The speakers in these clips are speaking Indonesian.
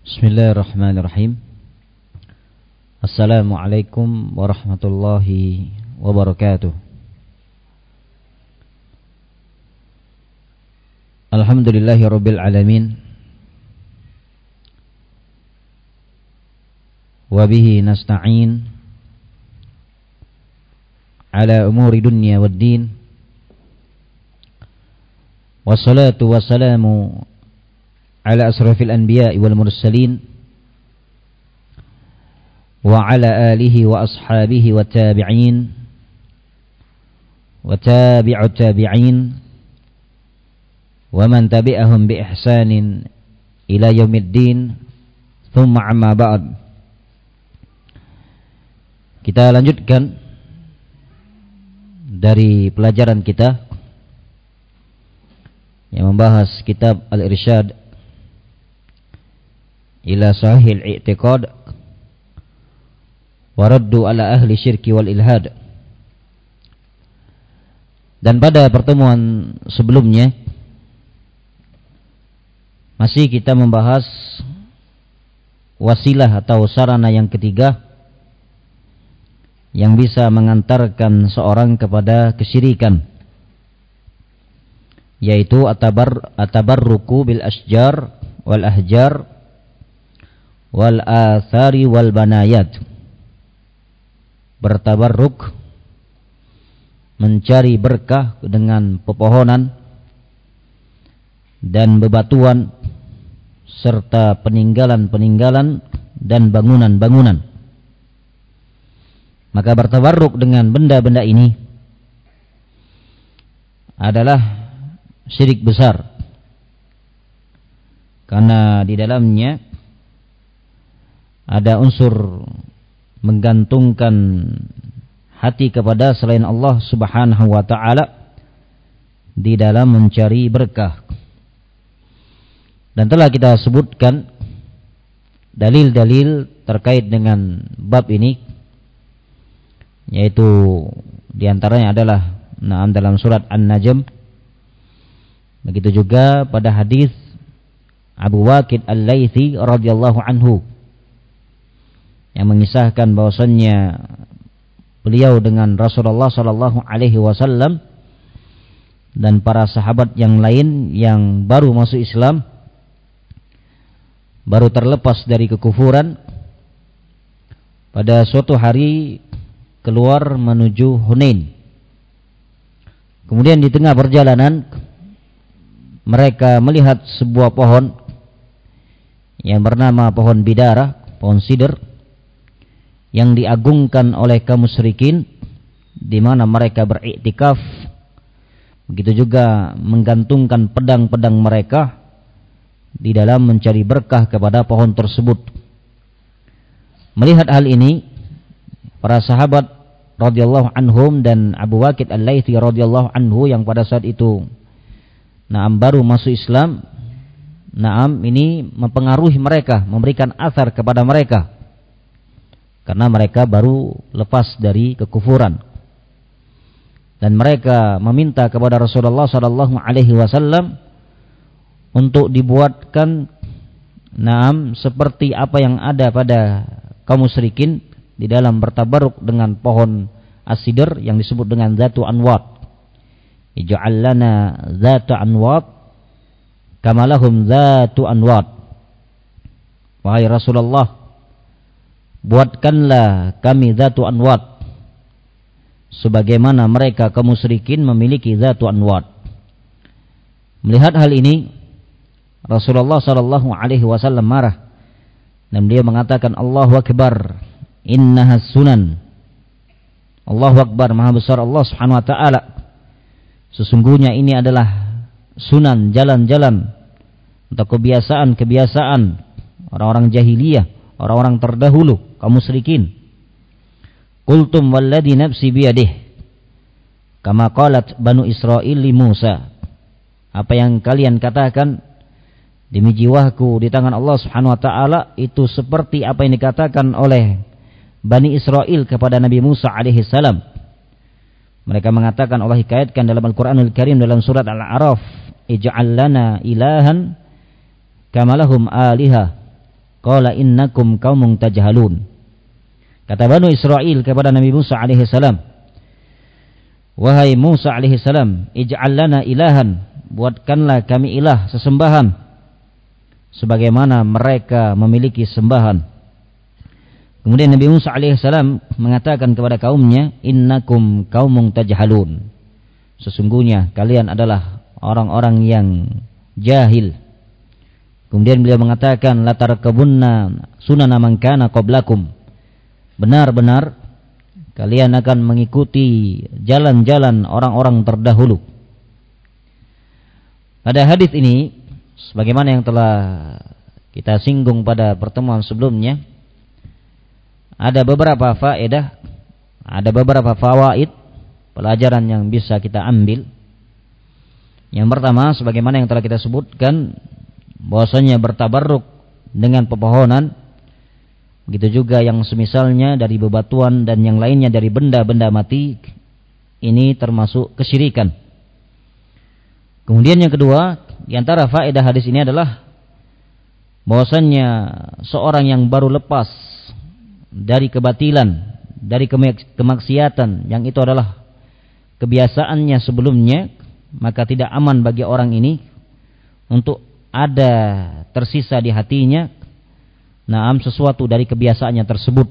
Bismillahirrahmanirrahim. Assalamualaikum warahmatullahi wabarakatuh. Alhamdulillahi rabbil alamin. Wa bihi nasta'in ala umuri dunya waddin. Wassalatu wassalamu ala asrafil anbiya'i wal mursalin wa ala alihi wa ashabihi wa tabi'in wa tabi'ut tabi'in wa man tabi'ahum bi ihsanin ila yaumiddin. Thumma amma ba'd. Kita lanjutkan dari pelajaran kita yang membahas kitab Al-Irsyad ila sahihil i'tiqad wa raddu ala ahli syirki wal ilhad. Dan pada pertemuan sebelumnya masih kita membahas wasilah atau sarana yang ketiga yang bisa mengantarkan seorang kepada kesyirikan, yaitu atabarruku bil asjar wal ahjar wal athari wal banayat. Bertabarruk, mencari berkah dengan pepohonan dan bebatuan serta peninggalan-peninggalan dan bangunan-bangunan. Maka bertabarruk dengan benda-benda ini adalah syirik besar, karena di dalamnya ada unsur menggantungkan hati kepada selain Allah Subhanahu wa ta'ala di dalam mencari berkah. Dan telah kita sebutkan dalil-dalil terkait dengan bab ini, yaitu diantaranya adalah dalam surat An-Najm. Begitu juga pada hadis Abu Waqid Al-Laythi radhiyallahu anhu yang mengisahkan bahwasannya beliau dengan Rasulullah sallallahu alaihi wasallam dan para sahabat yang lain yang baru masuk Islam, baru terlepas dari kekufuran, pada suatu hari keluar menuju Hunain. Kemudian di tengah perjalanan mereka melihat sebuah pohon yang bernama pohon bidara, pohon sidr, yang diagungkan oleh kaum musyrikin, di mana mereka beriktikaf. Begitu juga menggantungkan pedang-pedang mereka di dalam mencari berkah kepada pohon tersebut. Melihat hal ini, para sahabat radhiyallahu anhum dan Abu Waqid Al-Laythi radhiyallahu anhu yang pada saat itu baru masuk Islam, ini mempengaruhi mereka, memberikan athar kepada mereka, karena mereka baru lepas dari kekufuran. Dan mereka meminta kepada Rasulullah sallallahu alaihi wasallam untuk dibuatkan seperti apa yang ada pada kaum musyrikin di dalam bertabaruk dengan pohon as-sidr yang disebut dengan Zatu Anwat. Ij'al lana Zatu Anwat kama lahum Zatu Anwat. Wahai Rasulullah, buatkanlah kami Zatu Anwat sebagaimana mereka kaum musyrikin memiliki Zatu Anwat. Melihat hal ini, Rasulullah sallallahu alaihi wasallam marah dan dia mengatakan, Allahu Akbar, innaha sunan. Allahu Akbar, maha besar Allah Subhanahu wa ta'ala, sesungguhnya ini adalah sunan, jalan-jalan atau kebiasaan-kebiasaan orang-orang jahiliyah, orang-orang terdahulu, kaum musyrikin. Qultum walladhi nafsi biyadih kama qalat Banu Israil li Musa. Apa yang kalian katakan, demi jiwaku di tangan Allah Subhanahu wa ta'ala, itu seperti apa yang dikatakan oleh Bani Israel kepada Nabi Musa alaihi salam. Mereka mengatakan, Allah hikayatkan dalam Al-Quranul Karim dalam surat Al-A'raf, ij'al lana ilahan kama lahum alihah. qala innakum qaumun tajhalun. Kata Banu Israil kepada Nabi Musa alaihi salam, wahai Musa alaihi salam, ij'al lana ilahan, buatkanlah kami ilah, sesembahan sebagaimana mereka memiliki sembahan. Kemudian Nabi Musa alaihi salam mengatakan kepada kaumnya, innakum qaumun tajhalun. Sesungguhnya kalian adalah orang-orang yang jahil. Kemudian beliau mengatakan, la tarkabunna sunana man kana qablakum. Benar-benar kalian akan mengikuti jalan-jalan orang-orang terdahulu. Pada hadis ini, sebagaimana yang telah kita singgung pada pertemuan sebelumnya, ada beberapa faedah, ada beberapa fawaid, pelajaran yang bisa kita ambil. Yang pertama, sebagaimana yang telah kita sebutkan, bahwasanya bertabarruk dengan pepohonan, begitu juga yang semisalnya dari bebatuan dan yang lainnya dari benda-benda mati, ini termasuk kesyirikan. Kemudian yang kedua, di antara faedah hadis ini adalah bahwasanya seorang yang baru lepas dari kebatilan, dari kemaksiatan yang itu adalah kebiasaannya sebelumnya, maka tidak aman bagi orang ini untuk ada tersisa di hatinya sesuatu dari kebiasaannya tersebut.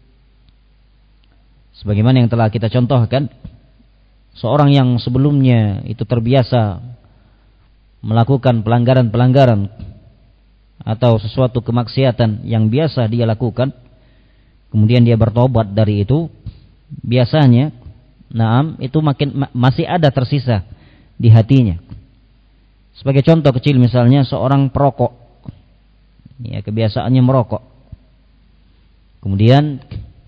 Sebagaimana yang telah kita contohkan, seorang yang sebelumnya itu terbiasa melakukan pelanggaran-pelanggaran atau sesuatu kemaksiatan yang biasa dia lakukan, kemudian dia bertobat dari itu, biasanya itu masih ada tersisa di hatinya. Sebagai contoh kecil misalnya seorang perokok, ya, kebiasaannya merokok. Kemudian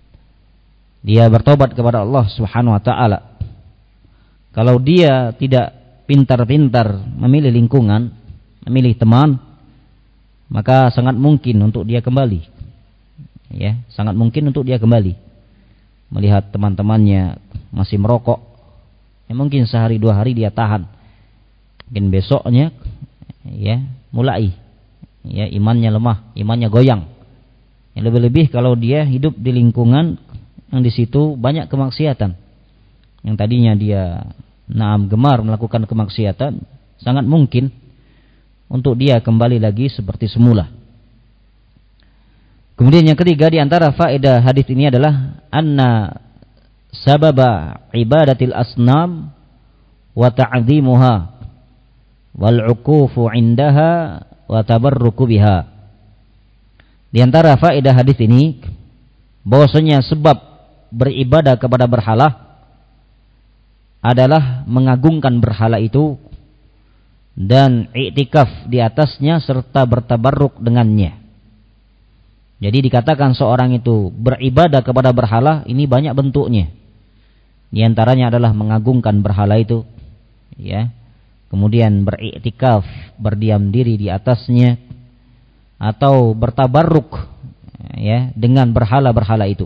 dia bertobat kepada Allah Subhanahu wa taala. Kalau dia tidak pintar-pintar memilih lingkungan, memilih teman, maka sangat mungkin untuk dia kembali. Ya, sangat mungkin untuk dia kembali. Melihat teman-temannya masih merokok, ya mungkin sehari dua hari dia tahan. Mungkin besoknya ya mulai ya imannya lemah, imannya goyang. Yang lebih-lebih kalau dia hidup di lingkungan yang di situ banyak kemaksiatan. Yang tadinya dia gemar melakukan kemaksiatan, sangat mungkin untuk dia kembali lagi seperti semula. Kemudian yang ketiga di antara faedah hadis ini adalah anna sababa ibadatil asnam wa ta'dhimuha wal 'uqufu 'indaha wa tabarruku biha. Di antara faedah hadis ini bahwasanya sebab beribadah kepada berhala adalah mengagungkan berhala itu dan i'tikaf di atasnya serta bertabarruk dengannya. Jadi dikatakan seorang itu beribadah kepada berhala, ini banyak bentuknya. Di antaranya adalah mengagungkan berhala itu, ya. Kemudian beriktikaf, berdiam diri di atasnya, atau bertabarruk ya dengan berhala-berhala itu.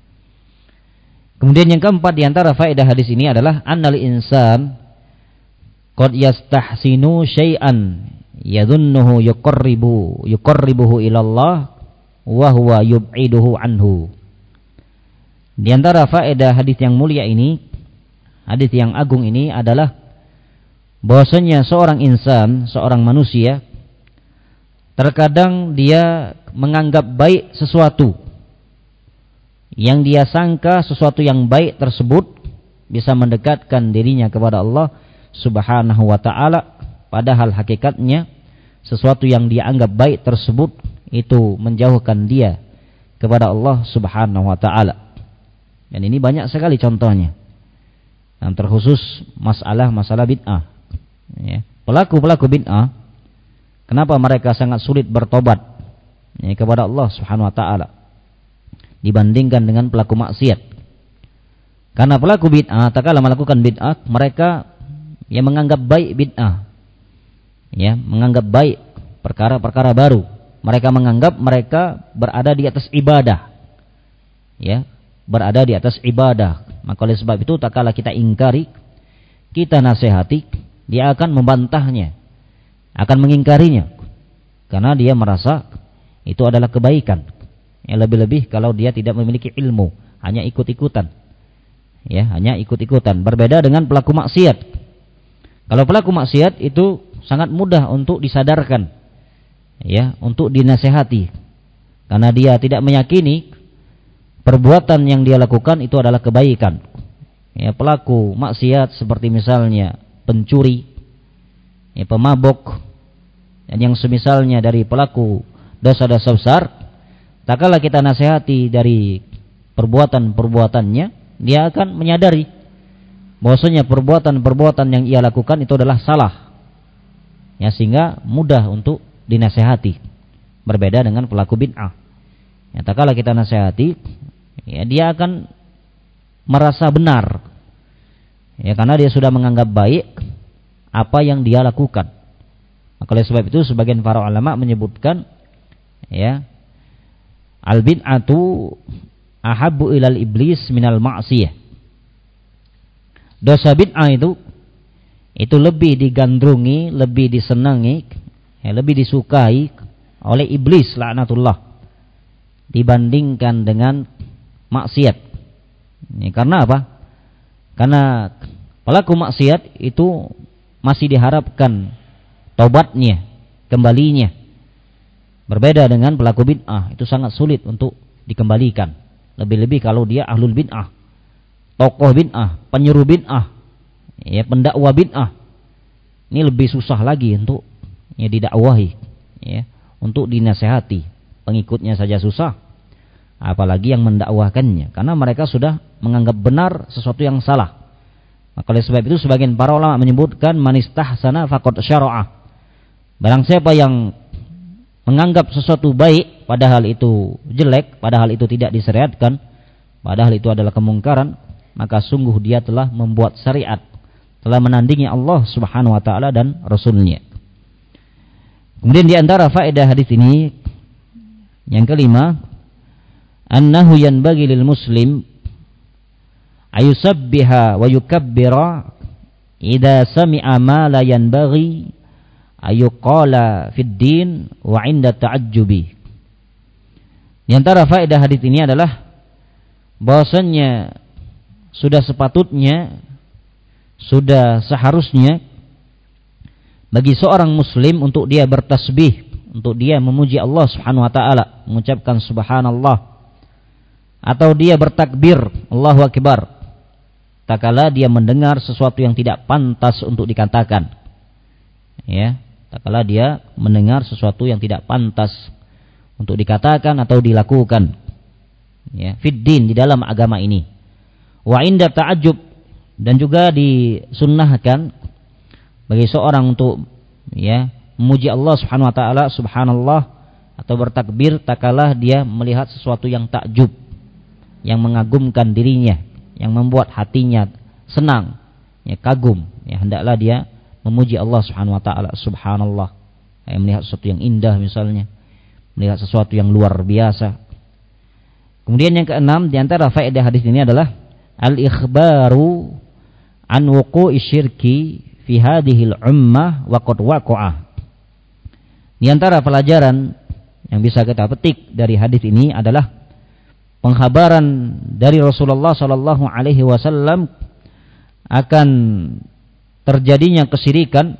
Kemudian yang keempat di antara faedah hadis ini adalah annal insan qad yastahsinu syai'an yadhunnuhu yuqarribuhu ila Allah wa huwa yub'iduhu anhu. Di antara faedah hadis yang mulia ini, hadis yang agung ini adalah bahwasanya seorang insan, seorang manusia, terkadang dia menganggap baik sesuatu yang dia sangka sesuatu yang baik tersebut bisa mendekatkan dirinya kepada Allah Subhanahu wa ta'ala, padahal hakikatnya sesuatu yang dia anggap baik tersebut itu menjauhkan dia kepada Allah Subhanahu wa ta'ala. Dan ini banyak sekali contohnya, yang terkhusus masalah bid'ah ya. Pelaku bid'ah, kenapa mereka sangat sulit bertobat ya, kepada Allah Subhanahu wa ta'ala dibandingkan dengan pelaku maksiat? Karena pelaku bid'ah tatkala melakukan bid'ah, mereka yang menganggap baik bid'ah, ya, menganggap baik perkara-perkara baru. Mereka menganggap mereka berada di atas ibadah, ya, berada di atas ibadah. Maka oleh sebab itu tatkala kita ingkari, kita nasihati, dia akan membantahnya, akan mengingkarinya, karena dia merasa itu adalah kebaikan. Ya, lebih-lebih kalau dia tidak memiliki ilmu, hanya ikut-ikutan. Ya, hanya ikut-ikutan. Berbeda dengan pelaku maksiat. Kalau pelaku maksiat itu sangat mudah untuk disadarkan, ya, untuk dinasehati. Karena dia tidak meyakini perbuatan yang dia lakukan itu adalah kebaikan. Ya, pelaku maksiat seperti misalnya pencuri, ya, pemabok, dan yang semisalnya dari pelaku dosa-dosa besar, tak kala kita nasihati dari perbuatan-perbuatannya, dia akan menyadari bahwasanya perbuatan-perbuatan yang ia lakukan itu adalah salah. Ya, sehingga mudah untuk dinasihati. Berbeda dengan pelaku bid'ah. Ya, tak kala kita nasihati, ya, dia akan merasa benar. Ya, karena dia sudah menganggap baik apa yang dia lakukan. Maka oleh sebab itu sebagian para ulama menyebutkan, ya, al-bid'atu ahabbu ilal iblis minal ma'siyah. Dosa bid'ah itu lebih digandrungi, lebih disenangi, ya, lebih disukai oleh iblis laknatullah dibandingkan dengan maksiat. Ya, karena apa? Karena pelaku maksiat itu masih diharapkan taubatnya, kembalinya. Berbeda dengan pelaku bid'ah, itu sangat sulit untuk dikembalikan. Lebih-lebih kalau dia ahlul bid'ah, tokoh bid'ah, penyuruh bid'ah, ya, pendakwa bid'ah. Ini lebih susah lagi untuk, ya, didakwahi, ya, untuk dinasehati. Pengikutnya saja susah, apalagi yang mendakwahkannya, karena mereka sudah menganggap benar sesuatu yang salah. Maka oleh sebab itu sebagian para ulama menyebutkan manistahsana faqad syara'a. Barang siapa yang menganggap sesuatu baik padahal itu jelek, padahal itu tidak disyariatkan, padahal itu adalah kemungkaran, maka sungguh dia telah membuat syariat, telah menandingi Allah Subhanahu wa taala dan Rasulnya. Kemudian di antara faedah hadis ini yang kelima, annahu yanbaghi lil muslim ayusabbiha wa yukabbira idza sami'a ma la yanbaghi ayuqala fid din wa 'inda ta'ajjubi. Di antara faedah hadis ini adalah bahwasanya sudah sepatutnya, sudah seharusnya bagi seorang muslim untuk dia bertasbih, untuk dia memuji Allah Subhanahu wa taala, mengucapkan subhanallah, atau dia bertakbir Allahu akbar tatkala dia mendengar sesuatu yang tidak pantas untuk dikatakan. Ya, tatkala dia mendengar sesuatu yang tidak pantas untuk dikatakan atau dilakukan, ya, fid din, di dalam agama ini. Wa inda ta'ajjub, dan juga disunnahkan bagi seorang untuk, ya, memuji Allah Subhanahu wa taala, subhanallah, atau bertakbir tatkala dia melihat sesuatu yang takjub, yang mengagumkan dirinya, yang membuat hatinya senang, ya, kagum, ya, hendaklah dia memuji Allah Subhanahu wa taala, subhanallah. Melihat sesuatu yang indah misalnya, melihat sesuatu yang luar biasa. Kemudian yang keenam di antara faedah hadis ini adalah al-ikhbaru an wuqu'i syirki fi hadhil ummah wa qad waqa'a. Di antara pelajaran yang bisa kita petik dari hadis ini adalah pengkhabaran dari Rasulullah sallallahu alaihi wasallam akan terjadinya kesyirikan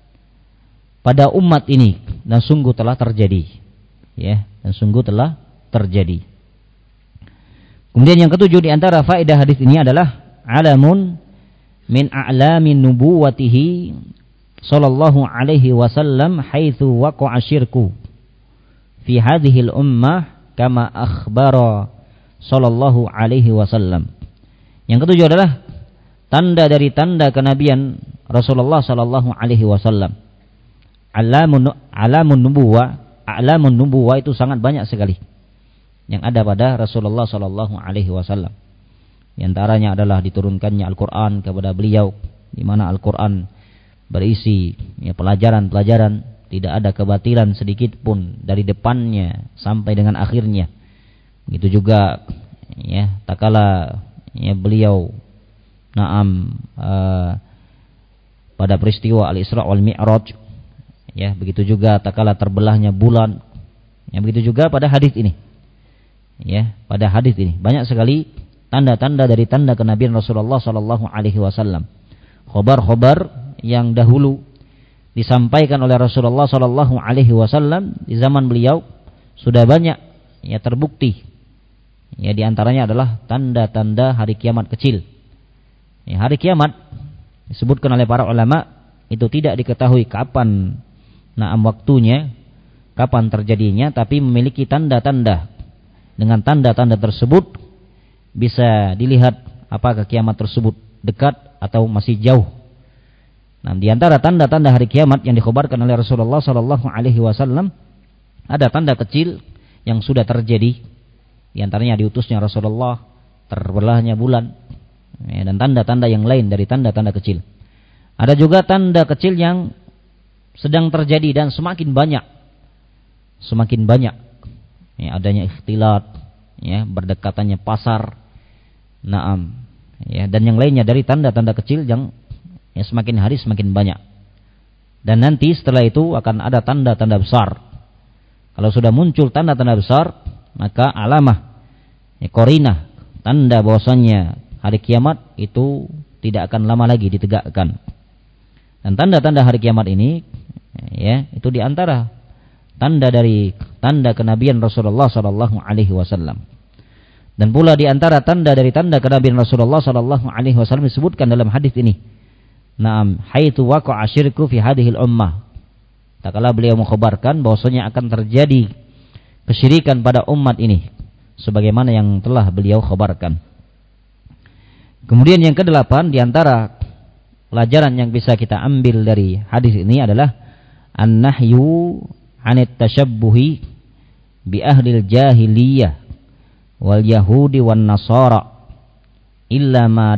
pada umat ini, dan sungguh telah terjadi, ya, dan sungguh telah terjadi. Kemudian yang ketujuh di antara faedah hadis ini adalah alamun min a'lamin nubuwatihi sallallahu alaihi wasallam haitsu waqa'a syirku fi hadhil ummah kama akhbara sallallahu alaihi wasallam. Yang ketujuh adalah tanda dari tanda kenabian Rasulullah sallallahu alaihi wasallam. Alamun nubuwah itu sangat banyak sekali yang ada pada Rasulullah sallallahu alaihi wasallam. Di antaranya adalah diturunkannya Al-Qur'an kepada beliau, di mana Al-Qur'an berisi, ya, pelajaran-pelajaran, tidak ada kebatilan sedikit pun dari depannya sampai dengan akhirnya. Begitu juga, ya, tatkala, ya, beliau pada peristiwa Al-Isra wal Mi'raj, ya, begitu juga tatkala terbelahnya bulan, Ya, begitu juga pada hadis ini. Ya, pada hadis ini banyak sekali tanda-tanda dari tanda kenabian Rasulullah sallallahu alaihi wasallam. Khabar-khabar yang dahulu disampaikan oleh Rasulullah sallallahu alaihi wasallam di zaman beliau sudah banyak ya terbukti. Ya, di antaranya adalah tanda-tanda hari kiamat kecil. Ya, hari kiamat disebutkan oleh para ulama itu tidak diketahui kapan waktunya, kapan terjadinya, tapi memiliki tanda-tanda. Dengan tanda-tanda tersebut bisa dilihat apakah kiamat tersebut dekat atau masih jauh. Nah, di antara tanda-tanda hari kiamat yang dikhabarkan oleh Rasulullah sallallahu alaihi wasallam ada tanda kecil yang sudah terjadi. Di antaranya diutusnya Rasulullah, terbelahnya bulan, ya, dan tanda-tanda yang lain dari tanda-tanda kecil. Ada juga tanda kecil yang sedang terjadi dan semakin banyak. Semakin banyak. Ya, adanya ikhtilat, ya, berdekatannya pasar. Naam. Ya, dan yang lainnya dari tanda-tanda kecil yang ya, semakin hari semakin banyak. Dan nanti setelah itu akan ada tanda-tanda besar. Kalau sudah muncul tanda-tanda besar, maka alamah, ya, qarinah, tanda bahwasannya hari kiamat itu tidak akan lama lagi ditegakkan. Dan tanda-tanda hari kiamat ini, ya, itu diantara tanda dari tanda kenabian Rasulullah sallallahu alaihi wasallam. Dan pula diantara tanda dari tanda kenabian Rasulullah sallallahu alaihi wasallam disebutkan dalam hadis ini. Naam, haitsu waqa'a syirku fi hadhil ummah. Tak kala beliau mengkhabarkan bahwasanya akan terjadi kesyirikan pada umat ini sebagaimana yang telah beliau khabarkan. Kemudian yang kedelapan di antara pelajaran yang bisa kita ambil dari hadis ini adalah an-nahyu 'anit tasyabbuhi bi ahlil jahiliyah wal yahudi wan nasara illa ma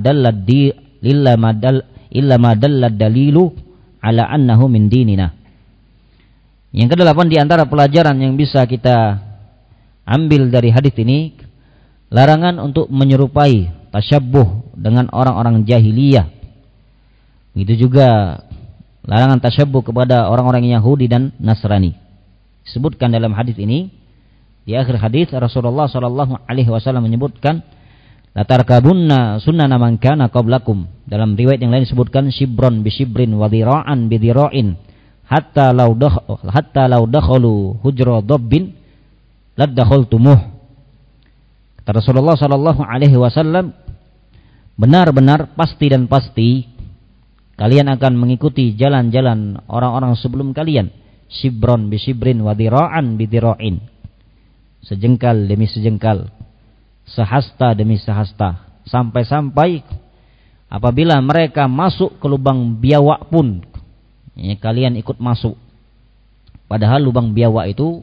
dallad dalilu ala annahu min dinina. Yang kedelapan di antara pelajaran yang bisa kita ambil dari hadis ini, larangan untuk menyerupai tasyabbuh dengan orang-orang jahiliyah. Begitu juga larangan tasyabbuh kepada orang-orang Yahudi dan Nasrani. Disebutkan dalam hadis ini, di akhir hadis Rasulullah sallallahu alaihi wasallam menyebutkan la tarkabunna sunnana man kana qablakum. Dalam riwayat yang lain disebutkan shibron bi shibrin wa dhira'an bi dhira'in hatta law dakhalu hujra dabbin ladakhaltumuh. Kata Rasulullah sallallahu alaihi wasallam, benar-benar pasti dan pasti kalian akan mengikuti jalan-jalan orang-orang sebelum kalian, shibron bi shibrin wa dhira'an bi dhira'in, sejengkal demi sejengkal, sehasta demi sehasta, sampai-sampai apabila mereka masuk ke lubang biawak pun, ya, kalian ikut masuk. Padahal lubang biawak itu,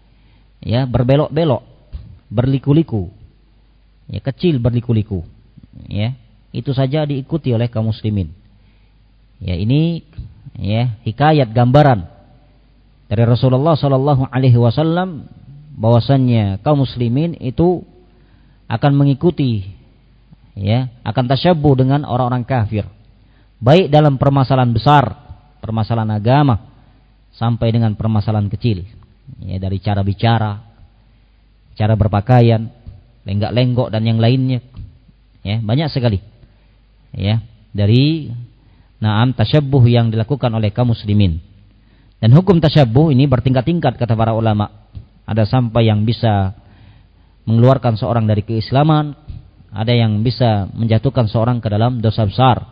ya, berbelok-belok, berliku-liku, ya, kecil berliku-liku, ya, itu saja diikuti oleh kaum muslimin. Ya, ini, ya, hikayat gambaran dari Rasulullah sallallahu alaihi wasallam bahwasannya kaum muslimin itu akan mengikuti, ya, akan tasyabbuh dengan orang-orang kafir, baik dalam permasalahan besar, permasalahan agama, sampai dengan permasalahan kecil, ya, dari cara bicara, cara berpakaian, lenggak-lenggok dan yang lainnya, ya, banyak sekali, ya, dari tasyabbuh yang dilakukan oleh kaum muslimin. Dan hukum tasyabbuh ini bertingkat-tingkat kata para ulama. Ada sampai yang bisa mengeluarkan seorang dari keislaman, ada yang bisa menjatuhkan seorang ke dalam dosa besar.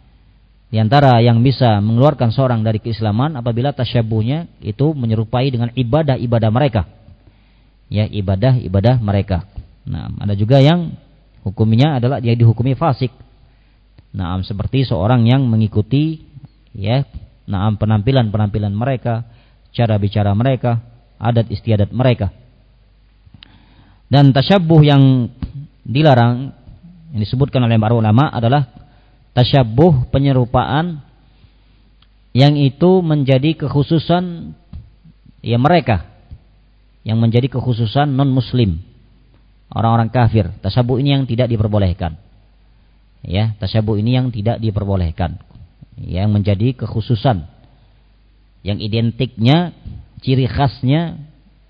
Di antara yang bisa mengeluarkan seorang dari keislaman apabila tasyabbuhnya itu menyerupai dengan ibadah-ibadah mereka. Ya, ibadah-ibadah mereka. Nah, ada juga yang hukumnya adalah dia dihukumi fasik. Nah, seperti seorang yang mengikuti, ya, penampilan-penampilan mereka, cara bicara mereka, adat istiadat mereka. Dan tasyabbuh yang dilarang yang disebutkan oleh para ulama adalah tasyabbuh penyerupaan yang itu menjadi kekhususan, ya, mereka, yang menjadi kekhususan non muslim, orang-orang kafir. Tasyabbuh ini yang tidak diperbolehkan. Ya, tasyabbuh ini yang tidak diperbolehkan, yang menjadi kekhususan, yang identiknya, ciri khasnya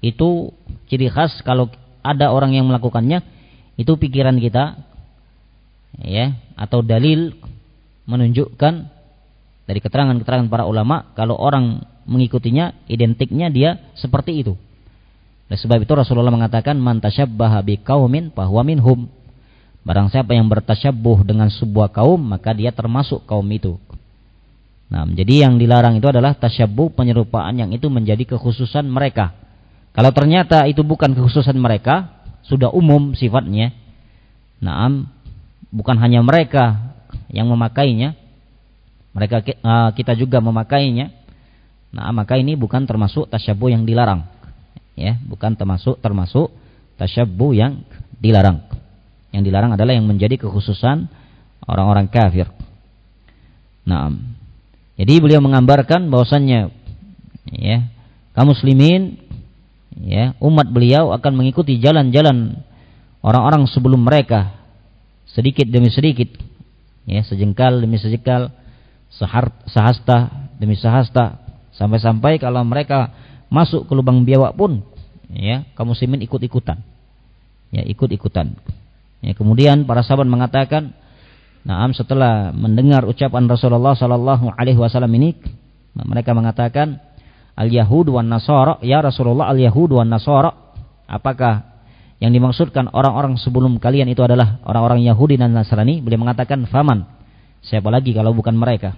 itu ciri khas kalau ada orang yang melakukannya, itu pikiran kita ya, atau dalil menunjukkan dari keterangan-keterangan para ulama kalau orang mengikutinya, identiknya dia seperti itu. Oleh sebab itu Rasulullah mengatakan, man tasyabbaha biqaumin fahuwa minhum. Barang siapa yang bertasyabbuh dengan sebuah kaum, maka dia termasuk kaum itu. Nah, jadi yang dilarang itu adalah tasyabbuh, penyerupaan yang itu menjadi kekhususan mereka. Kalau ternyata itu bukan kekhususan mereka, sudah umum sifatnya. Nah, bukan hanya mereka yang memakainya, kita juga memakainya. Nah, maka ini bukan termasuk tasyabbuh yang dilarang. Ya, bukan termasuk tasyabbuh yang dilarang. Yang dilarang adalah yang menjadi kekhususan orang-orang kafir. Nah, jadi beliau menggambarkan bahwasannya ya, kaum muslimin ya, umat beliau akan mengikuti jalan-jalan orang-orang sebelum mereka, sedikit demi sedikit ya, sejengkal demi sejengkal, sehasta demi sehasta, sampai-sampai kalau mereka masuk ke lubang biawak pun ya, kaum muslimin ikut-ikutan. Ya, ikut-ikutan. Ya, kemudian para sahabat mengatakan, setelah mendengar ucapan Rasulullah sallallahu alaihi wasallam ini, mereka mengatakan, al-yahud wan nasara, ya Rasulullah, al-yahud wan nasara, apakah yang dimaksudkan orang-orang sebelum kalian itu adalah orang-orang Yahudi dan Nasrani? Beliau mengatakan, faman, siapa lagi kalau bukan mereka?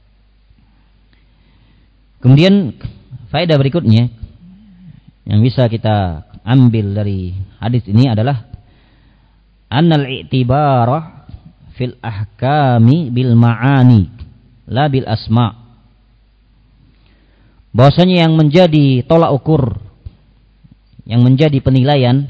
Kemudian faedah berikutnya yang bisa kita ambil dari hadis ini adalah annal i'tibara fil ahkami bil ma'ani la bil asma'. Bahwasanya yang menjadi tolak ukur, yang menjadi penilaian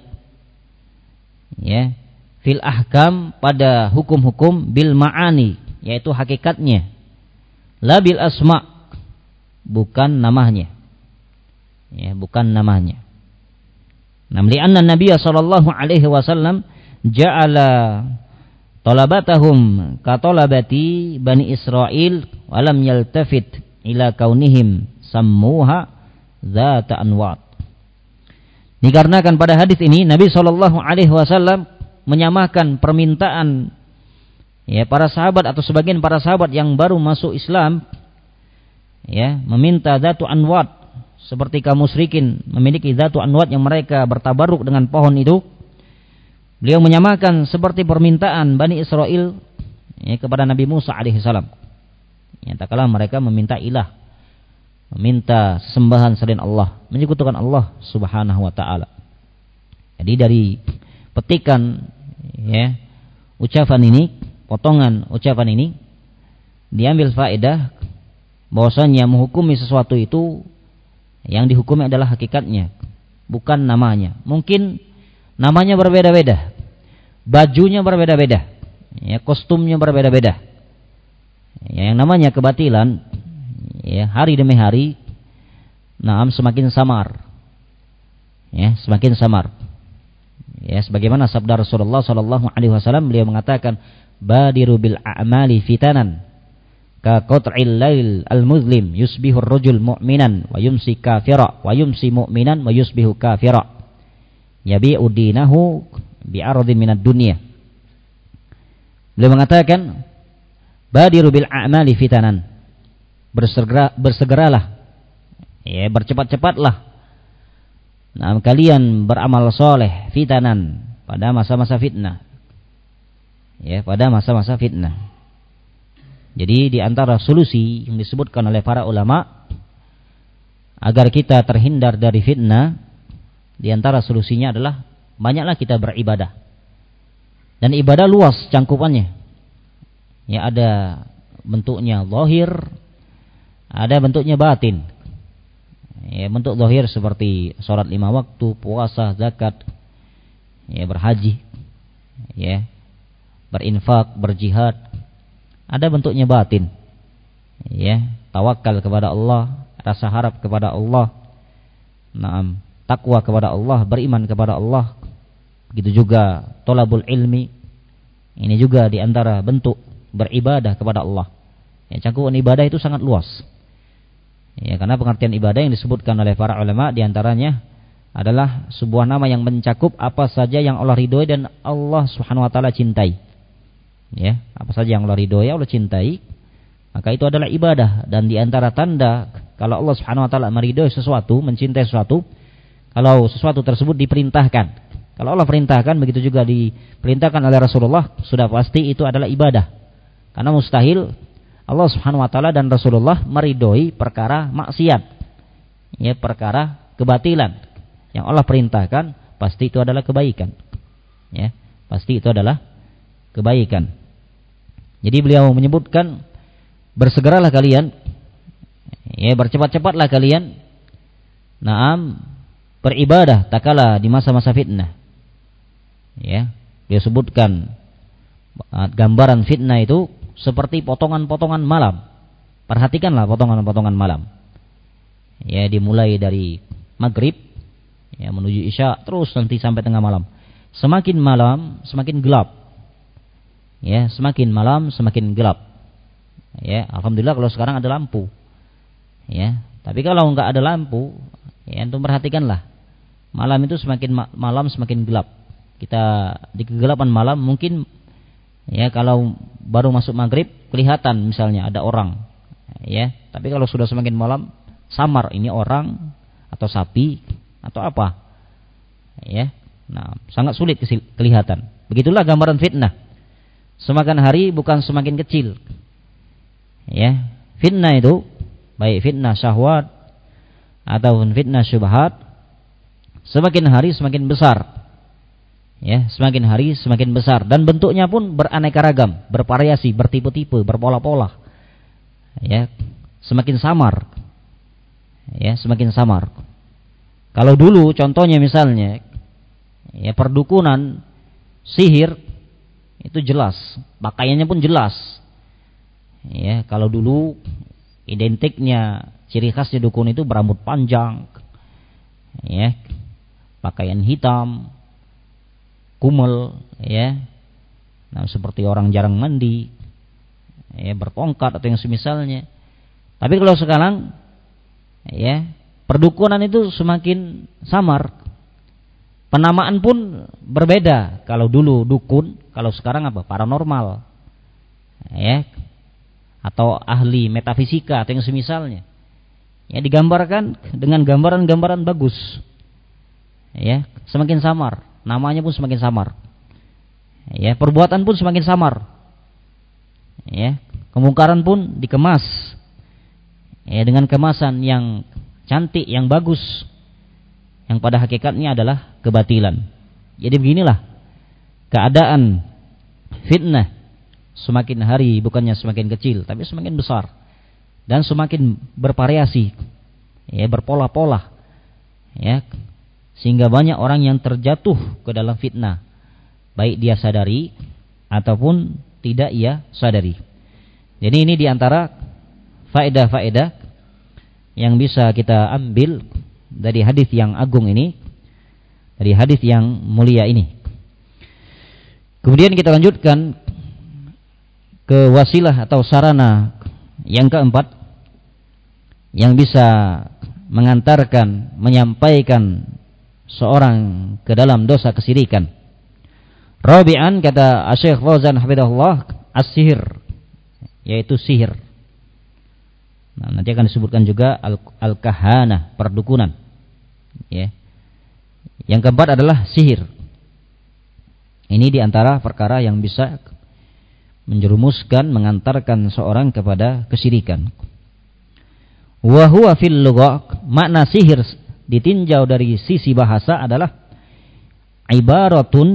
ya, fil ahkam, pada hukum-hukum, bil ma'ani, yaitu hakikatnya, la bil asma', bukan namanya. Ya, bukan namanya. Namli anna Nabi sallallahu alaihi wasallam ja'ala talabatahum ka talabati Bani Israil walam yaltafit ila kaunihim sammuha dzata anwat. Dikarenakan pada hadis ini Nabi sallallahu alaihi wasallam menyamakan permintaan ya para sahabat atau sebagian para sahabat yang baru masuk Islam ya, meminta dzatu anwat, seperti kaum musyrikin memiliki dzatu anwat yang mereka bertabaruk dengan pohon itu. Beliau menyamakan seperti permintaan Bani Israel ya, kepada Nabi Musa alaihissalam. Ya, tak kalah mereka meminta ilah, meminta sembahan selain Allah, menyekutukan Allah Subhanahu wa taala. Jadi dari petikan ya ucapan ini, potongan ucapan ini diambil faedah bahwasanya menghukumi sesuatu itu yang dihukumi adalah hakikatnya, bukan namanya. Mungkin namanya berbeda-beda, bajunya berbeda-beda, ya, kostumnya berbeda-beda. Ya, yang namanya kebatilan, ya, hari demi hari, semakin samar, ya, semakin samar. Ya, sebagaimana sabda Rasulullah sallallahu alaihi wasallam, beliau mengatakan, badiru bil a'mali fitanan ka qat'il lail al-muzlim yusbihu ar-rajul mu'minan wa yumsi kafira wa yumsi mu'minan wa yusbihu kafira yabi'u dinahu bi'aradin minad dunya. Beliau mengatakan, badiru bil a'mali fitanan, bersegeralah ya, bercepat-cepatlah kalian beramal soleh, fitanan, pada masa-masa fitnah ya, pada masa-masa fitnah. Jadi di antara solusi yang disebutkan oleh para ulama agar kita terhindar dari fitnah, di antara solusinya adalah banyaklah kita beribadah. Dan ibadah luas cangkupannya. Ya, ada bentuknya zahir, ada bentuknya batin. Ya, bentuk zahir seperti salat 5 waktu, puasa, zakat, ya, berhaji, ya, berinfak, berjihad. Ada bentuknya batin, ya, tawakal kepada Allah, rasa harap kepada Allah, takwa kepada Allah, beriman kepada Allah. Begitu juga tolabul ilmi, ini juga diantara bentuk beribadah kepada Allah. Ya, cakupan ibadah itu sangat luas. Ya, karena pengertian ibadah yang disebutkan oleh para ulama diantaranya adalah sebuah nama yang mencakup apa saja yang Allah ridhoi dan Allah Subhanahu wa taala cintai. Ya, apa saja yang Allah ridhoi, Allah cintai, maka itu adalah ibadah. Dan di antara tanda kalau Allah Subhanahu wa taala meridhoi sesuatu, mencintai sesuatu, kalau sesuatu tersebut diperintahkan. Kalau Allah perintahkan, begitu juga diperintahkan oleh Rasulullah, sudah pasti itu adalah ibadah. Karena mustahil Allah Subhanahu wa taala dan Rasulullah meridhoi perkara maksiat. Ya, perkara kebatilan. Yang Allah perintahkan pasti itu adalah kebaikan. Ya, pasti itu adalah kebaikan. Jadi beliau menyebutkan, bersegeralah kalian, ya, bercepat-cepatlah kalian, naam, beribadah takala di masa-masa fitnah. Ya, dia sebutkan gambaran fitnah itu seperti potongan-potongan malam. Perhatikanlah potongan-potongan malam. Ya, dimulai dari maghrib, ya, menuju isya, terus nanti sampai tengah malam. Semakin malam semakin gelap. Ya, semakin malam semakin gelap. Ya, alhamdulillah kalau sekarang ada lampu. Ya, tapi kalau enggak ada lampu, ya, antum perhatikanlah. Malam itu semakin malam semakin gelap. Kita di kegelapan malam mungkin, ya, kalau baru masuk maghrib kelihatan misalnya ada orang. Ya, tapi kalau sudah semakin malam samar, ini orang atau sapi atau apa, ya, nah, sangat sulit kelihatan. Begitulah gambaran fitnah. Semakin hari bukan semakin kecil. Ya, fitnah itu baik fitnah syahwat ataupun fitnah syubhat, semakin hari semakin besar. Ya, semakin hari semakin besar dan bentuknya pun beraneka ragam, bervariasi, bertipe-tipe, berpola-pola. Ya, semakin samar. Ya, semakin samar. Kalau dulu contohnya misalnya, ya, perdukunan, sihir itu jelas, pakaiannya pun jelas. Ya, kalau dulu identiknya, ciri khasnya dukun itu berambut panjang, ya, pakaian hitam, kumel, ya, nah, seperti orang jarang mandi, ya, bertongkat atau yang semisalnya. Tapi kalau sekarang, ya, perdukunan itu semakin samar. Penamaan pun berbeda. Kalau dulu dukun, kalau sekarang apa? Paranormal. Ya. Atau ahli metafisika atau yang semisalnya. Ya, digambarkan dengan gambaran-gambaran bagus. Ya, semakin samar, namanya pun semakin samar. Ya, perbuatan pun semakin samar. Ya, kemungkaran pun dikemas. Ya, dengan kemasan yang cantik, yang bagus, yang pada hakikatnya adalah kebatilan. Jadi beginilah keadaan fitnah, semakin hari bukannya semakin kecil, tapi semakin besar dan semakin bervariasi, ya, berpola-pola, ya, sehingga banyak orang yang terjatuh ke dalam fitnah, baik dia sadari ataupun tidak ia sadari. Jadi ini diantara faedah-faedah yang bisa kita ambil dari hadis yang agung ini, dari hadis yang mulia ini. Kemudian kita lanjutkan ke wasilah atau sarana yang keempat yang bisa mengantarkan, menyampaikan seorang ke dalam dosa kesyirikan. Rabi'an, kata Syekh Fauzan hafizahullah, as-sihir, yaitu sihir. Nah, nanti akan disebutkan juga al-kahanah, perdukunan. Ya. Yang keempat adalah sihir. Ini diantara perkara yang bisa menjerumuskan, mengantarkan seorang kepada kesyirikan. Wa huwa fil lughah, makna sihir ditinjau dari sisi bahasa adalah ibaratun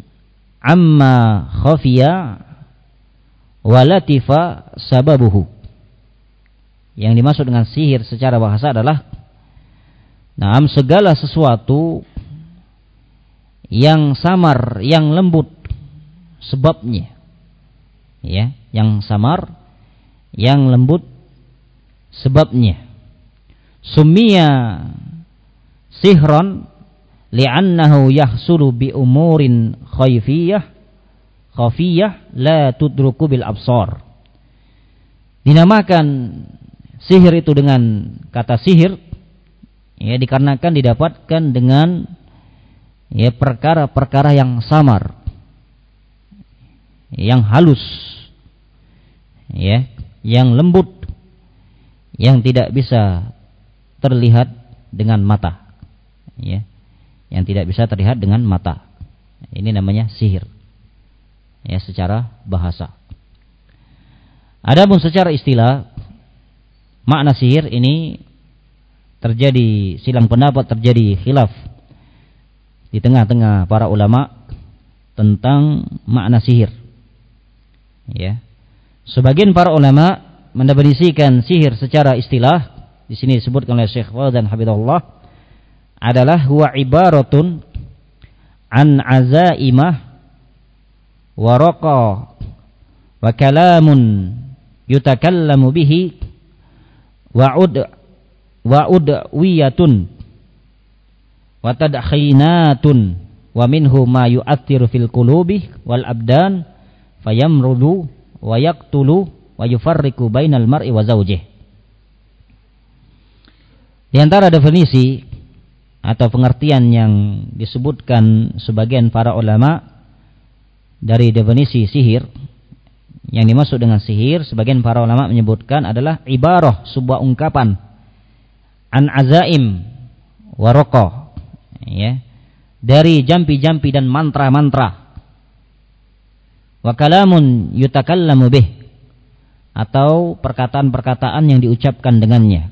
amma khafiya wa latifa sababuhu. Yang dimaksud dengan sihir secara bahasa adalah segala sesuatu yang samar, yang lembut sebabnya. Ya, yang samar, yang lembut sebabnya. Summiya sihron li'annahu yahsulu bi umurin khafiyah la tudruku bil absar. Dinamakan sihir itu dengan kata sihir Ya, dikarenakan didapatkan dengan ya perkara-perkara yang samar, yang halus, ya, yang lembut, yang tidak bisa terlihat dengan mata, ya, yang tidak bisa terlihat dengan mata. Ini namanya sihir, ya, secara bahasa. Adapun secara istilah, makna sihir ini terjadi silang pendapat, terjadi khilaf di tengah-tengah para ulama tentang makna sihir. Ya, sebagian para ulama mendefinisikan sihir secara istilah, di sini disebutkan oleh Syekh Fauzan hafizahullah, adalah huwa ibaratun an azaimah wa raqa wa kalamun yutakallamu bihi wa udwiyatun wa tadkhinatun wa minhu ma yu'athiru fil qulubi wal abdan fayamrudu wa yaqtulu wa yufarriqu bainal mar'i wa zawjih. Di antara definisi atau pengertian yang disebutkan sebagian para ulama dari definisi sihir, yang dimaksud dengan sihir sebagian para ulama menyebutkan adalah ibarah, sebuah ungkapan, an azaim waroko, ya, dari jampi-jampi dan mantra-mantra, wa kalamun yutakallamu bih, atau perkataan-perkataan yang diucapkan dengannya,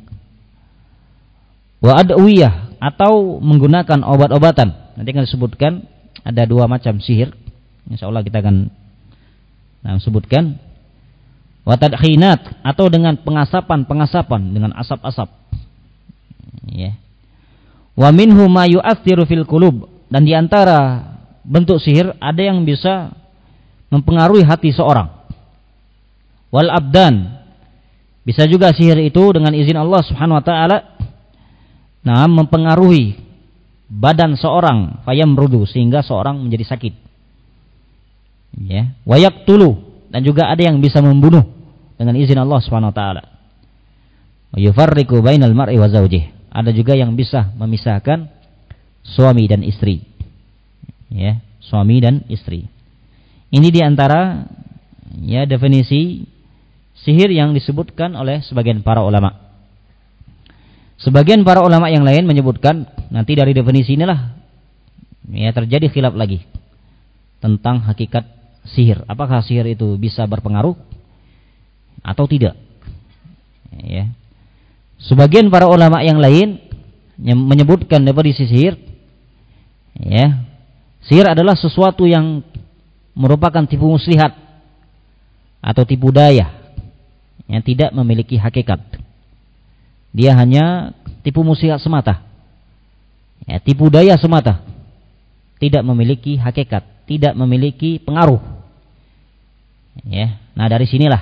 wa adwiyah, atau menggunakan obat-obatan. Nanti akan disebutkan ada dua macam sihir, insyaallah kita akan sebutkan. Wa tadkhinat, atau dengan pengasapan dengan asap-asap, ya. Wa minhu ma yu'athiru fil qulub, dan di antara bentuk sihir ada yang bisa mempengaruhi hati seorang. Wal abdan, bisa juga sihir itu dengan izin Allah Subhanahu wa taala mempengaruhi badan seorang, fayamrudu, sehingga seorang menjadi sakit. Ya, wa yaqtulu, dan juga ada yang bisa membunuh dengan izin Allah Subhanahu wa taala. Wa yufarriqu bainal mar'i wa zawjih, ada juga yang bisa memisahkan suami dan istri. Ya, suami dan istri. Ini di antara ya definisi sihir yang disebutkan oleh sebagian para ulama. Sebagian para ulama yang lain menyebutkan, nanti dari definisi inilah ya terjadi khilaf lagi tentang hakikat sihir. Apakah sihir itu bisa berpengaruh atau tidak? Ya. Sebagian para ulama yang lain yang menyebutkan definisi sihir, ya, sihir adalah sesuatu yang merupakan tipu muslihat atau tipu daya yang tidak memiliki hakikat. Dia hanya tipu muslihat semata, ya, tipu daya semata, tidak memiliki hakikat, tidak memiliki pengaruh. Ya, nah dari sinilah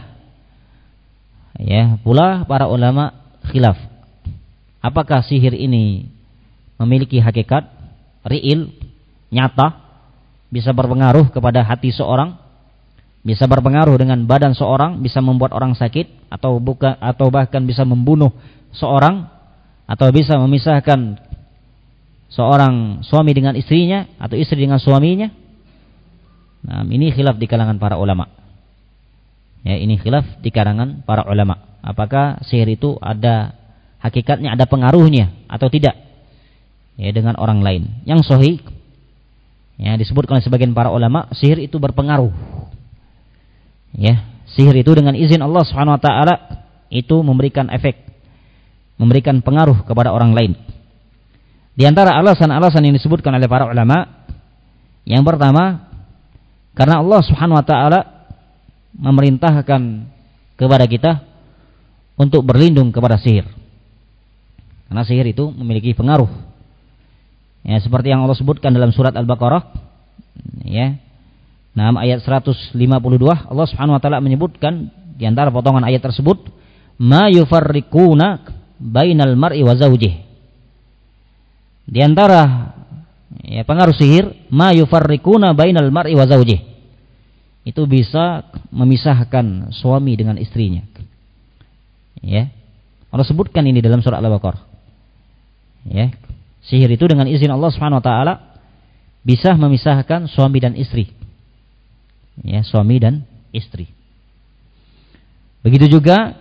ya pula para ulama khilaf. Apakah sihir ini memiliki hakikat, real, nyata, bisa berpengaruh kepada hati seorang, bisa berpengaruh dengan badan seorang, bisa membuat orang sakit, atau bahkan bisa membunuh seorang, atau bisa memisahkan seorang suami dengan istrinya atau istri dengan suaminya. Nah, ini khilaf di kalangan para ulama. Ya, ini khilaf di kalangan para ulama. Apakah sihir itu ada hakikatnya, ada pengaruhnya atau tidak? Ya, dengan orang lain. Yang sahih, ya, disebutkan oleh sebagian para ulama, sihir itu berpengaruh. Ya, sihir itu dengan izin Allah Subhanahu wa taala itu memberikan efek, memberikan pengaruh kepada orang lain. Di antara alasan-alasan yang disebutkan oleh para ulama, yang pertama, karena Allah Subhanahu wa taala memerintahkan kepada kita untuk berlindung kepada sihir. Karena sihir itu memiliki pengaruh. Ya, seperti yang Allah sebutkan dalam surat Al-Baqarah, ya. Nah, ayat 152, Allah Subhanahu wa taala menyebutkan di antara potongan ayat tersebut, ma yufarriquna bainal mar'i wa zawjih. Di antara ya pengaruh sihir, ma yufarriquna bainal mar'i wa zawjih, itu bisa memisahkan suami dengan istrinya. Ya. Allah sebutkan ini dalam surah Al-Baqarah. Ya, sihir itu dengan izin Allah Subhanahu wa taala bisa memisahkan suami dan istri. Ya, suami dan istri. Begitu juga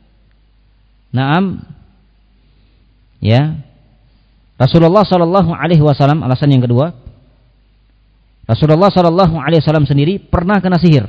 ya, Rasulullah sallallahu alaihi wasallam, alasan yang kedua, Rasulullah sallallahu alaihi wasallam sendiri pernah kena sihir.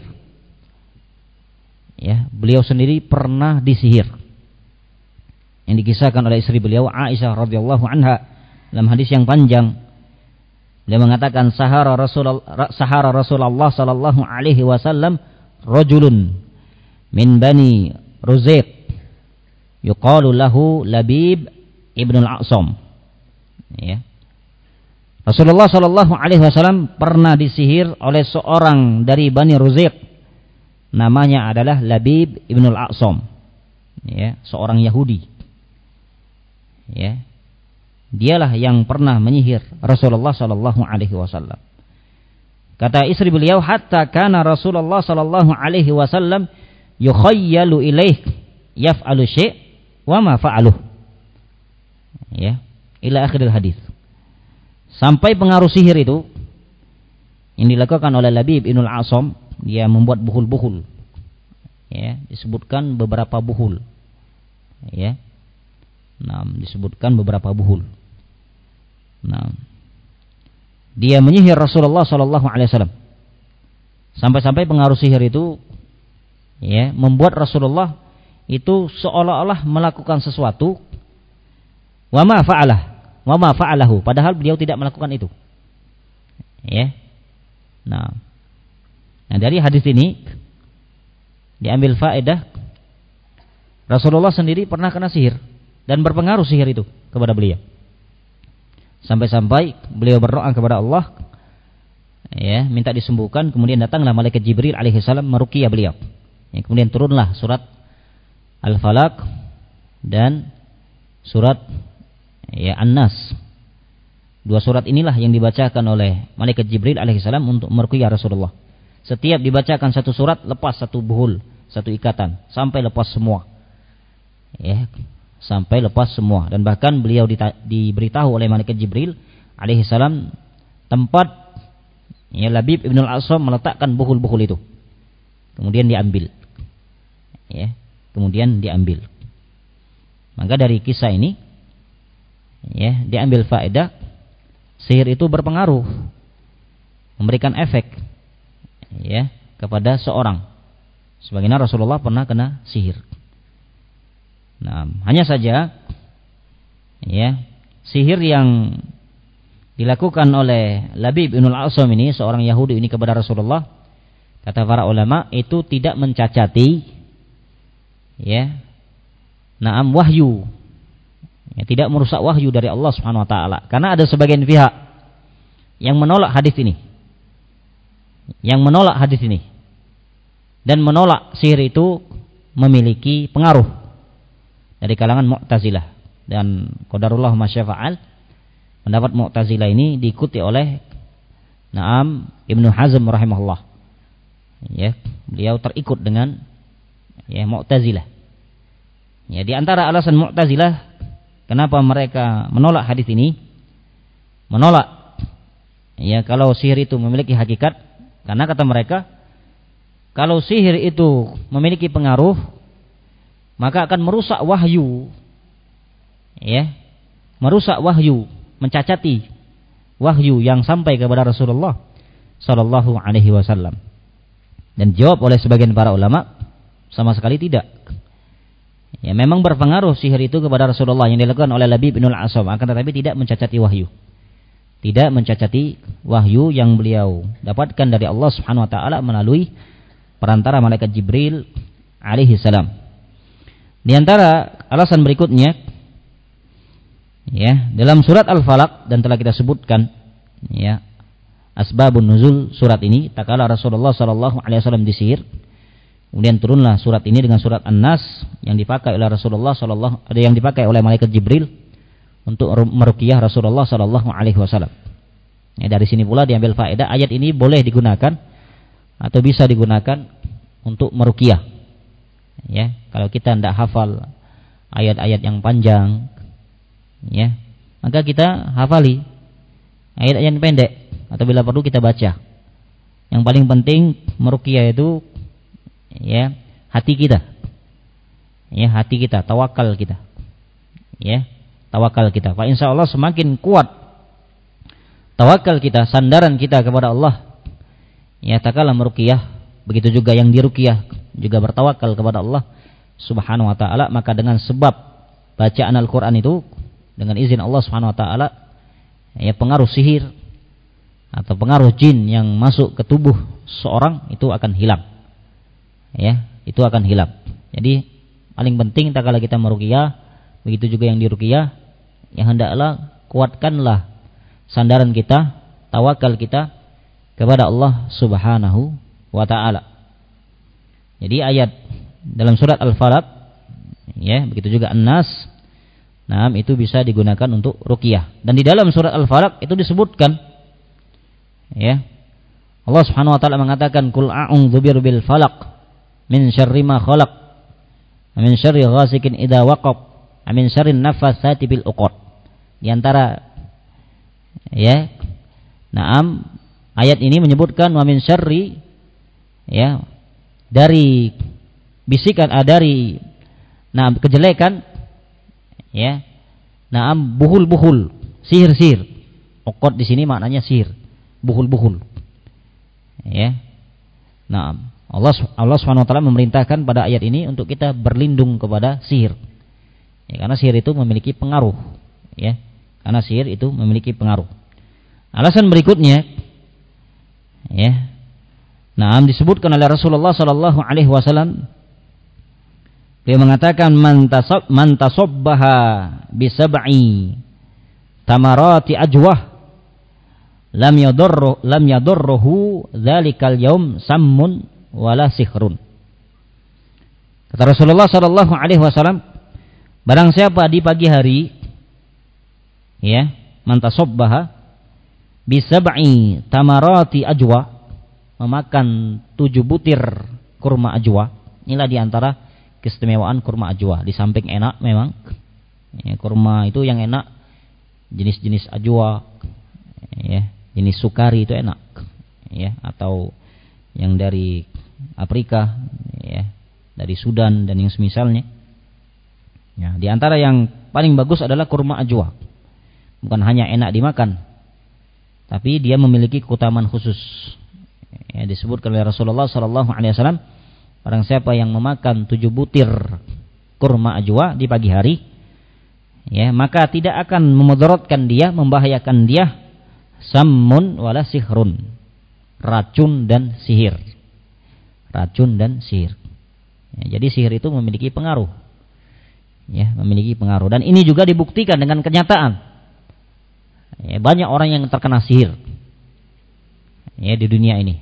Ya, beliau sendiri pernah disihir. Yang dikisahkan oleh istri beliau Aisyah radhiyallahu anha dalam hadis yang panjang. Beliau mengatakan sahara Rasulullah sallallahu alaihi wasallam rajulun min bani Ruzaiq yuqalu lahu Labib ibn al-A'sam. Ya. Rasulullah sallallahu alaihi wasallam pernah disihir oleh seorang dari Bani Ruzaiq. Namanya adalah Labib ibn al-A'sam. Ya, seorang Yahudi. Ya. Dialah yang pernah menyihir Rasulullah sallallahu alaihi wasallam. Kata istri beliau, hatta kana Rasulullah sallallahu alaihi wasallam yukhayyalu ilaih yaf'alu syai' wa ma fa'aluh. Ya, ila akhiril hadis. Sampai pengaruh sihir itu yang dilakukan oleh Labib ibn al-A'sam, dia membuat buhul-buhul. Ya, disebutkan beberapa buhul. Ya. Disebutkan beberapa buhul. Dia menyihir Rasulullah sallallahu alaihi wasallam. Sampai-sampai pengaruh sihir itu ya membuat Rasulullah itu seolah-olah melakukan sesuatu wa ma fa'alahu, padahal beliau tidak melakukan itu. Ya. Nah, dari hadis ini diambil faedah Rasulullah sendiri pernah kena sihir dan berpengaruh sihir itu kepada beliau. Sampai-sampai beliau berdoa kepada Allah, ya, minta disembuhkan, kemudian datanglah malaikat Jibril alaihi salam meruqyah beliau. Ya, kemudian turunlah surat Al-Falaq dan surat ya An-Nas. Dua surat inilah yang dibacakan oleh malaikat Jibril alaihi salam untuk meruqyah Rasulullah. Setiap dibacakan satu surat, lepas satu buhul, satu ikatan, sampai lepas semua. Ya, sampai lepas semua. Dan bahkan beliau diberitahu oleh malaikat Jibril alaihi salam tempat ya Labib ibn al-A'sam meletakkan buhul-buhul itu. Kemudian diambil. Ya, kemudian diambil. Maka dari kisah ini ya diambil faedah sihir itu berpengaruh, memberikan efek ya kepada seorang. Sebagaimana Rasulullah pernah kena sihir. Hanya saja ya sihir yang dilakukan oleh Labib ibn al-A'sam ini, seorang Yahudi ini kepada Rasulullah, kata para ulama itu tidak mencacati ya wahyu. Ya, tidak merusak wahyu dari Allah Subhanahu wa taala. Karena ada sebagian pihak yang menolak hadis ini. Dan menolak sihir itu memiliki pengaruh dari kalangan Mu'tazilah. Dan qadarullah masyafa'al, pendapat Mu'tazilah ini diikuti oleh Ibnu Hazm rahimahullah. Ya, beliau terikut dengan ya Mu'tazilah. Ya, di antara alasan Mu'tazilah kenapa mereka menolak hadis ini, menolak ya kalau sihir itu memiliki hakikat, karena kata mereka kalau sihir itu memiliki pengaruh maka akan merusak wahyu. Ya, merusak wahyu, mencacati wahyu yang sampai kepada Rasulullah sallallahu alaihi wasallam. Dan jawab oleh sebagian para ulama, sama sekali tidak. Ya, memang berpengaruh sihir itu kepada Rasulullah yang dilakukan oleh Labib bin al-A'sam, akan tetapi tidak mencacati wahyu. Tidak mencacati wahyu yang beliau dapatkan dari Allah Subhanahu wa taala melalui perantara malaikat Jibril alaihi salam. Di antara alasan berikutnya ya, dalam surat Al-Falaq, dan telah kita sebutkan ya asbabun nuzul surat ini, tatkala Rasulullah sallallahu alaihi wasallam disihir, kemudian turunlah surat ini dengan surat An-Nas yang dipakai oleh Rasulullah yang dipakai oleh malaikat Jibril untuk meruqyah Rasulullah sallallahu alaihi wasallam. Ya, dari sini pula diambil faedah ayat ini boleh digunakan atau bisa digunakan untuk meruqyah. Ya, kalau kita tidak hafal ayat-ayat yang panjang, ya, maka kita hafali ayat-ayat yang pendek atau bila perlu kita baca. Yang paling penting meruqyah itu ya hati kita. Ya, hati kita, tawakal kita. Ya, tawakal kita. Fa insyaallah semakin kuat tawakal kita, sandaran kita kepada Allah, ya tak kalah meruqyah, begitu juga yang diruqyah juga bertawakal kepada Allah Subhanahu wa taala, maka dengan sebab bacaan Al-Qur'an itu dengan izin Allah Subhanahu wa taala, ya pengaruh sihir atau pengaruh jin yang masuk ke tubuh seorang itu akan hilang. Ya, itu akan hilang. Jadi paling penting tak kala kita meruqyah, begitu juga yang diruqyah, yang hendaklah kuatkanlah sandaran kita, tawakal kita kepada Allah Subhanahu wa taala. Jadi ayat dalam surat Al-Falaq, ya, begitu juga An-Nas, nah itu bisa digunakan untuk ruqyah. Dan di dalam surat Al-Falaq itu disebutkan, ya, Allah Subhanahu wa taala mengatakan, "Qul a'udzu birabbil falaq min syarri ma khalaq, min syarri ghasikin idza waqab, min syarri nafatsati bil 'uqad." Di antara ya, naam ayat ini menyebutkan wa min syarri, ya, dari bisikan, dari kejelekan, ya, naam buhul-buhul, sihir-sihir. Uqad di sini maknanya sihir, buhul-buhul. Ya. Naam. Allah Subhanahu wa taala memerintahkan pada ayat ini untuk kita berlindung kepada sihir. Ya, karena sihir itu memiliki pengaruh, ya. Karena sihir itu memiliki pengaruh. Alasan berikutnya, ya. Naam disebutkan oleh Rasulullah sallallahu alaihi wasallam, dia mengatakan man tasabbaha bi sab'i tamarati ajwah lam yadurruhu dzalikal yaum sammun wala sihrun. Kata Rasulullah sallallahu alaihi wasallam, barang siapa di pagi hari, ya, man tasabbaha bi sab'i tamarati ajwa, memakan 7 butir kurma ajwa. Inilah di antara keistimewaan kurma ajwa. Di samping enak memang, ya, kurma itu yang enak jenis-jenis ajwa, ya, jenis sukari itu enak, ya, atau yang dari Afrika, ya, dari Sudan dan yang semisalnya. Ya, di antara yang paling bagus adalah kurma ajwa. Bukan hanya enak dimakan, tapi dia memiliki keutamaan khusus. Ya, disebutkan oleh Rasulullah sallallahu alaihi wasallam, barang siapa yang memakan 7 butir kurma ajwa di pagi hari, ya, maka tidak akan memudaratkan dia, membahayakan dia, sammun wala sihrun, racun dan sihir. Racun dan sihir. Ya, jadi sihir itu memiliki pengaruh. Ya, memiliki pengaruh, dan ini juga dibuktikan dengan kenyataan. Ya, banyak orang yang terkena sihir, ya, di dunia ini.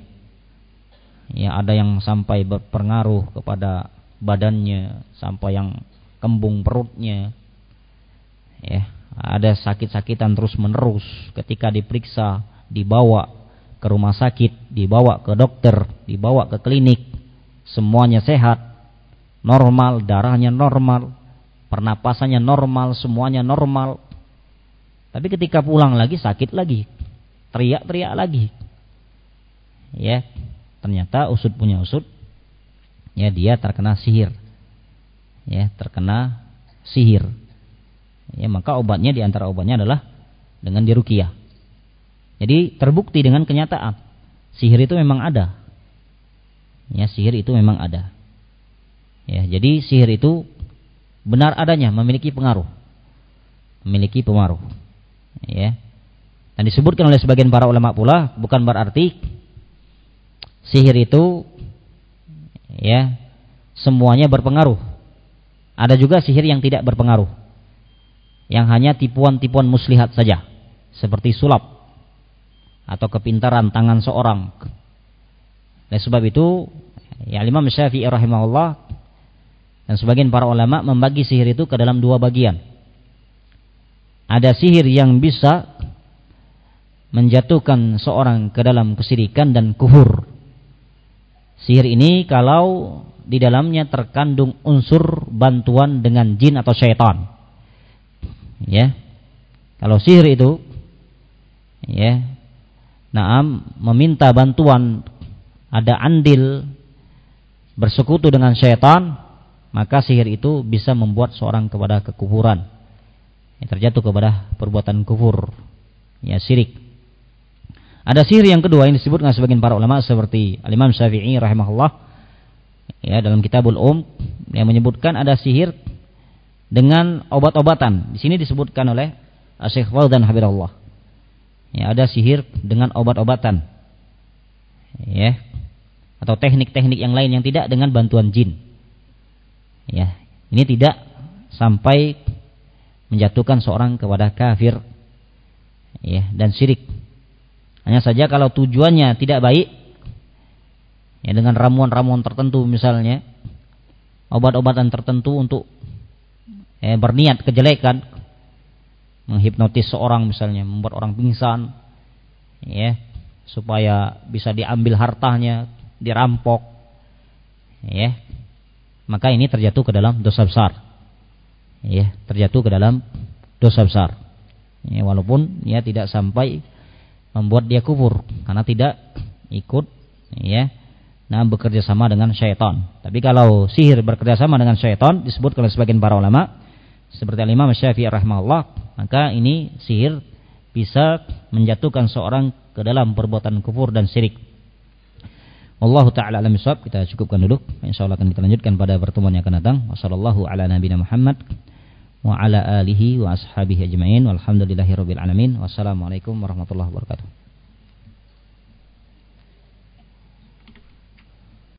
Ya, ada yang sampai berpengaruh kepada badannya, sampai yang kembung perutnya. Ya, ada sakit-sakitan terus-menerus, ketika diperiksa, dibawa ke rumah sakit, dibawa ke dokter, dibawa ke klinik, semuanya sehat, normal, darahnya normal, pernapasannya normal, semuanya normal. Tapi ketika pulang lagi sakit lagi, teriak-teriak lagi. Ya, ternyata usut punya usut, ya, dia terkena sihir. Ya, terkena sihir. Ya, maka obatnya, di antara obatnya adalah dengan diruqyah. Jadi terbukti dengan kenyataan, sihir itu memang ada. Ya, sihir itu memang ada. Ya, jadi sihir itu benar adanya, memiliki pengaruh. Memiliki pengaruh. Ya. Dan disebutkan oleh sebagian para ulama pula, bukan berarti sihir itu, ya, semuanya berpengaruh. Ada juga sihir yang tidak berpengaruh, yang hanya tipuan-tipuan muslihat saja, seperti sulap atau kepintaran tangan seorang. Oleh sebab itu, ya, Imam Syafi'i rahimahullah dan sebagian para ulama membagi sihir itu ke dalam 2 bagian. Ada sihir yang bisa menjatuhkan seorang ke dalam kesyirikan dan kufur. Sihir ini kalau di dalamnya terkandung unsur bantuan dengan jin atau syaitan. Ya. Kalau sihir itu ya, meminta bantuan, ada andil, bersekutu dengan syaitan, maka sihir itu bisa membuat seorang kepada kekufuran, terjatuh kepada perbuatan kufur, ya syirik. Ada sihir yang kedua yang disebut dengan sebagian para ulama seperti Al-Imam Syafi'i rahimahullah, ya dalam Kitabul yang menyebutkan ada sihir dengan obat-obatan. Di sini disebutkan oleh Syekh Fauzan Habibullah. Ya, ada sihir dengan obat-obatan. Ya. Atau teknik-teknik yang lain yang tidak dengan bantuan jin. Ya, ini tidak sampai menjatuhkan seorang kepada kafir, ya, dan syirik. Hanya saja kalau tujuannya tidak baik, ya, dengan ramuan-ramuan tertentu misalnya, obat-obatan tertentu untuk berniat kejelekan, menghipnotis seorang misalnya, membuat orang pingsan, ya, supaya bisa diambil hartanya, dirampok, ya, maka ini terjatuh ke dalam dosa besar, ya, terjatuh ke dalam dosa besar, ya, walaupun ya tidak sampai membuat dia kufur karena tidak ikut, ya, bekerja sama dengan syaitan. Tapi kalau sihir bekerja sama dengan syaitan, disebut oleh sebagian para ulama seperti Imam Syafi'i rahimahullah, maka ini sihir bisa menjatuhkan seorang ke dalam perbuatan kufur dan syirik. Wallahu ta'ala alam bisawab. Kita cukupkan dulu. Insyaallah akan kita lanjutkan pada pertemuan yang akan datang. Wassallallahu ala nabiyina Muhammad wa ala alihi wa ashabihi ajmain. Walhamdulillahirabbil alamin. Wassalamualaikum warahmatullahi wabarakatuh.